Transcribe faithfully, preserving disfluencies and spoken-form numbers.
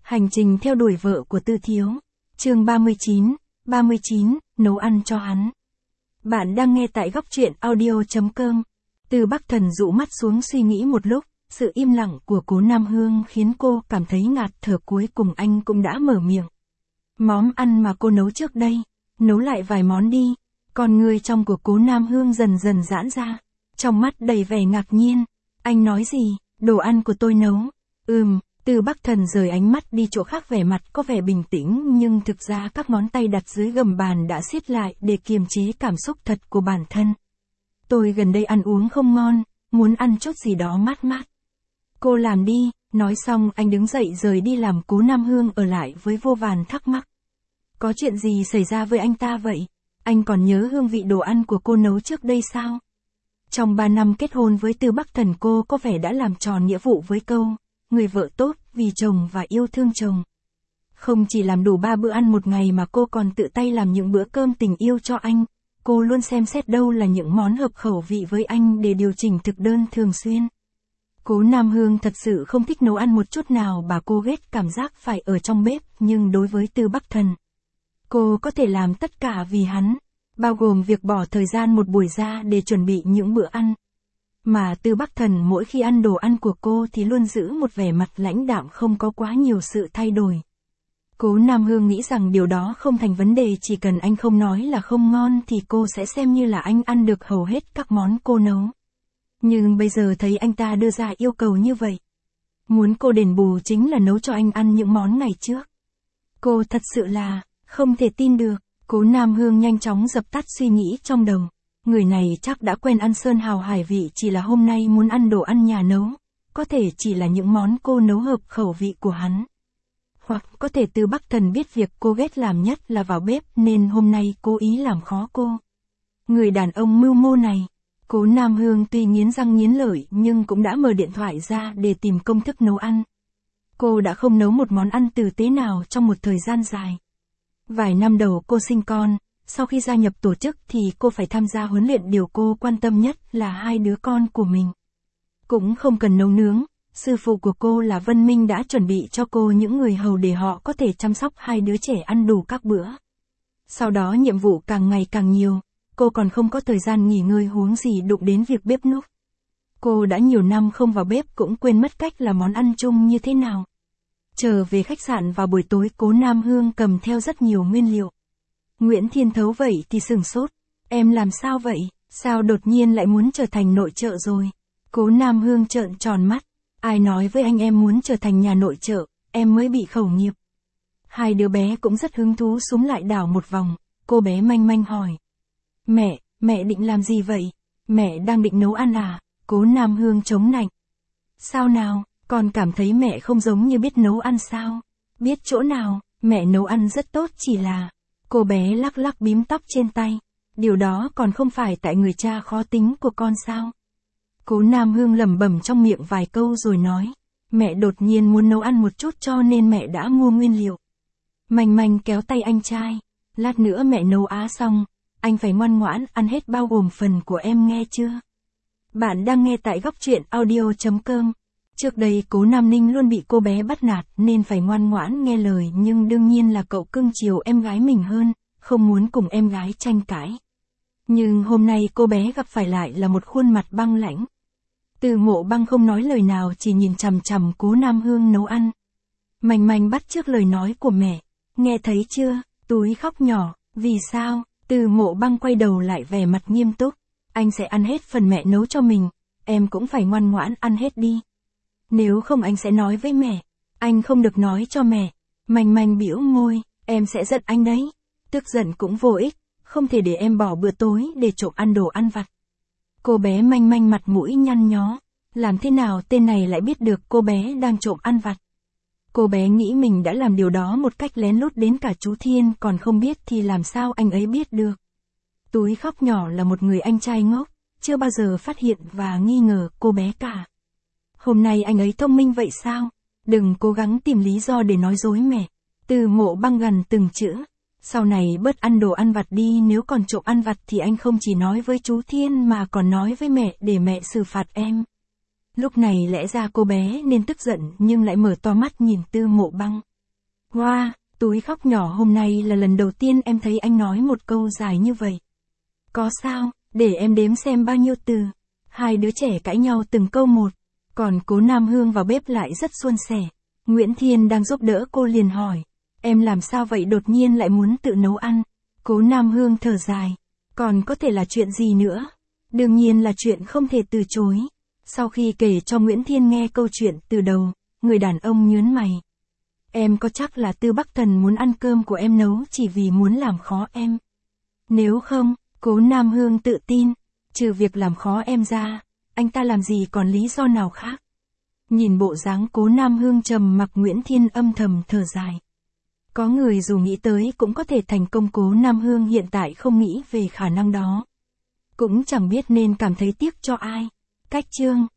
Hành trình theo đuổi vợ của Tư Thiếu. Chương ba mươi chín, ba mươi chín, nấu ăn cho hắn. Bạn đang nghe tại góc truyện audio chấm com. Từ Bắc Thần dụ mắt xuống suy nghĩ một lúc, sự im lặng của Cố Nam Hương khiến cô cảm thấy ngạt thở, cuối cùng anh cũng đã mở miệng. Món ăn mà cô nấu trước đây, nấu lại vài món đi. Con người trong của Cố Nam Hương dần dần giãn ra, trong mắt đầy vẻ ngạc nhiên. Anh nói gì, đồ ăn của tôi nấu? Ừm. Từ Bắc Thần rời ánh mắt đi chỗ khác, vẻ mặt có vẻ bình tĩnh, nhưng thực ra các ngón tay đặt dưới gầm bàn đã siết lại để kiềm chế cảm xúc thật của bản thân. Tôi gần đây ăn uống không ngon, muốn ăn chút gì đó mát mát. Cô làm đi, nói xong anh đứng dậy rời đi, làm Cố Nam Hương ở lại với vô vàn thắc mắc. Có chuyện gì xảy ra với anh ta vậy? Anh còn nhớ hương vị đồ ăn của cô nấu trước đây sao? Trong ba năm kết hôn với Từ Bắc Thần, cô có vẻ đã làm tròn nghĩa vụ với câu người vợ tốt, vì chồng và yêu thương chồng. Không chỉ làm đủ ba bữa ăn một ngày mà cô còn tự tay làm những bữa cơm tình yêu cho anh. Cô luôn xem xét đâu là những món hợp khẩu vị với anh để điều chỉnh thực đơn thường xuyên. Cố Nam Hương thật sự không thích nấu ăn một chút nào, bà cô ghét cảm giác phải ở trong bếp, nhưng đối với Từ Bắc Thần, cô có thể làm tất cả vì hắn, bao gồm việc bỏ thời gian một buổi ra để chuẩn bị những bữa ăn. Mà Từ Bắc Thần mỗi khi ăn đồ ăn của cô thì luôn giữ một vẻ mặt lãnh đạm, không có quá nhiều sự thay đổi. Cố Nam Hương nghĩ rằng điều đó không thành vấn đề, chỉ cần anh không nói là không ngon thì cô sẽ xem như là anh ăn được hầu hết các món cô nấu. Nhưng bây giờ thấy anh ta đưa ra yêu cầu như vậy, muốn cô đền bù chính là nấu cho anh ăn những món ngày trước. Cô thật sự là không thể tin được. Cố Nam Hương nhanh chóng dập tắt suy nghĩ trong đầu. Người này chắc đã quen ăn sơn hào hải vị, chỉ là hôm nay muốn ăn đồ ăn nhà nấu. Có thể chỉ là những món cô nấu hợp khẩu vị của hắn. Hoặc có thể Từ Bắc Thần biết việc cô ghét làm nhất là vào bếp, nên hôm nay cố ý làm khó cô. Người đàn ông mưu mô này. Cố Nam Hương tuy nghiến răng nghiến lợi nhưng cũng đã mở điện thoại ra để tìm công thức nấu ăn. Cô đã không nấu một món ăn tử tế nào trong một thời gian dài. Vài năm đầu cô sinh con, sau khi gia nhập tổ chức thì cô phải tham gia huấn luyện, điều cô quan tâm nhất là hai đứa con của mình. Cũng không cần nấu nướng, sư phụ của cô là Vân Minh đã chuẩn bị cho cô những người hầu để họ có thể chăm sóc hai đứa trẻ ăn đủ các bữa. Sau đó nhiệm vụ càng ngày càng nhiều, cô còn không có thời gian nghỉ ngơi, huống gì đụng đến việc bếp núc. Cô đã nhiều năm không vào bếp cũng quên mất cách làm món ăn chung như thế nào. Trở về khách sạn vào buổi tối, Cố Nam Hương cầm theo rất nhiều nguyên liệu. Nguyễn Thiên Thấu vậy thì sửng sốt. Em làm sao vậy? Sao đột nhiên lại muốn trở thành nội trợ rồi? Cố Nam Hương trợn tròn mắt. Ai nói với anh em muốn trở thành nhà nội trợ, em mới bị khẩu nghiệp. Hai đứa bé cũng rất hứng thú xúm lại đảo một vòng. Cô bé manh manh hỏi. Mẹ, mẹ định làm gì vậy? Mẹ đang định nấu ăn à? Cố Nam Hương chống nạnh. Sao nào, con cảm thấy mẹ không giống như biết nấu ăn sao? Biết chỗ nào, mẹ nấu ăn rất tốt, chỉ là... Cô bé lắc lắc bím tóc trên tay. Điều đó còn không phải tại người cha khó tính của con sao? Cố Nam Hương lẩm bẩm trong miệng vài câu rồi nói. Mẹ đột nhiên muốn nấu ăn một chút cho nên mẹ đã mua nguyên liệu. Manh manh kéo tay anh trai. Lát nữa mẹ nấu á xong, anh phải ngoan ngoãn ăn hết bao gồm phần của em, nghe chưa? Bạn đang nghe tại góc truyện audio chấm com. Trước đây Cố Nam Ninh luôn bị cô bé bắt nạt nên phải ngoan ngoãn nghe lời, nhưng đương nhiên là cậu cưng chiều em gái mình hơn, không muốn cùng em gái tranh cãi. Nhưng hôm nay cô bé gặp phải lại là một khuôn mặt băng lãnh. Từ Mộ Băng không nói lời nào, chỉ nhìn chằm chằm Cố Nam Hương nấu ăn. Manh manh bắt chước lời nói của mẹ. Nghe thấy chưa? Túi khóc nhỏ. Vì sao? Từ Mộ Băng quay đầu lại vẻ mặt nghiêm túc. Anh sẽ ăn hết phần mẹ nấu cho mình. Em cũng phải ngoan ngoãn ăn hết đi. Nếu không anh sẽ nói với mẹ. Anh không được nói cho mẹ. Manh manh bĩu môi. Em sẽ giận anh đấy. Tức giận cũng vô ích. Không thể để em bỏ bữa tối để trộm ăn đồ ăn vặt. Cô bé manh manh mặt mũi nhăn nhó. Làm thế nào tên này lại biết được cô bé đang trộm ăn vặt? Cô bé nghĩ mình đã làm điều đó một cách lén lút, đến cả chú Thiên còn không biết thì làm sao anh ấy biết được. Túi khóc nhỏ là một người anh trai ngốc, chưa bao giờ phát hiện và nghi ngờ cô bé cả. Hôm nay anh ấy thông minh vậy sao? Đừng cố gắng tìm lý do để nói dối mẹ. Từ Mộ Băng gằn từng chữ. Sau này bớt ăn đồ ăn vặt đi, nếu còn trộm ăn vặt thì anh không chỉ nói với chú Thiên mà còn nói với mẹ để mẹ xử phạt em. Lúc này lẽ ra cô bé nên tức giận nhưng lại mở to mắt nhìn Từ Mộ Băng. Wow, túi khóc nhỏ hôm nay là lần đầu tiên em thấy anh nói một câu dài như vậy. Có sao, để em đếm xem bao nhiêu từ. Hai đứa trẻ cãi nhau từng câu một. Còn Cố Nam Hương vào bếp lại rất suôn sẻ. Nguyễn Thiên đang giúp đỡ cô liền hỏi. Em làm sao vậy, đột nhiên lại muốn tự nấu ăn? Cố Nam Hương thở dài. Còn có thể là chuyện gì nữa? Đương nhiên là chuyện không thể từ chối. Sau khi kể cho Nguyễn Thiên nghe câu chuyện từ đầu, người đàn ông nhớn mày. Em có chắc là Tư Bắc Thần muốn ăn cơm của em nấu chỉ vì muốn làm khó em? Nếu không, Cố Nam Hương tự tin, trừ việc làm khó em ra, anh ta làm gì còn lý do nào khác? Nhìn bộ dáng Cố Nam Hương trầm mặc, Nguyễn Thiên âm thầm thở dài. Có người dù nghĩ tới cũng có thể thành công, Cố Nam Hương hiện tại không nghĩ về khả năng đó. Cũng chẳng biết nên cảm thấy tiếc cho ai. Cách chương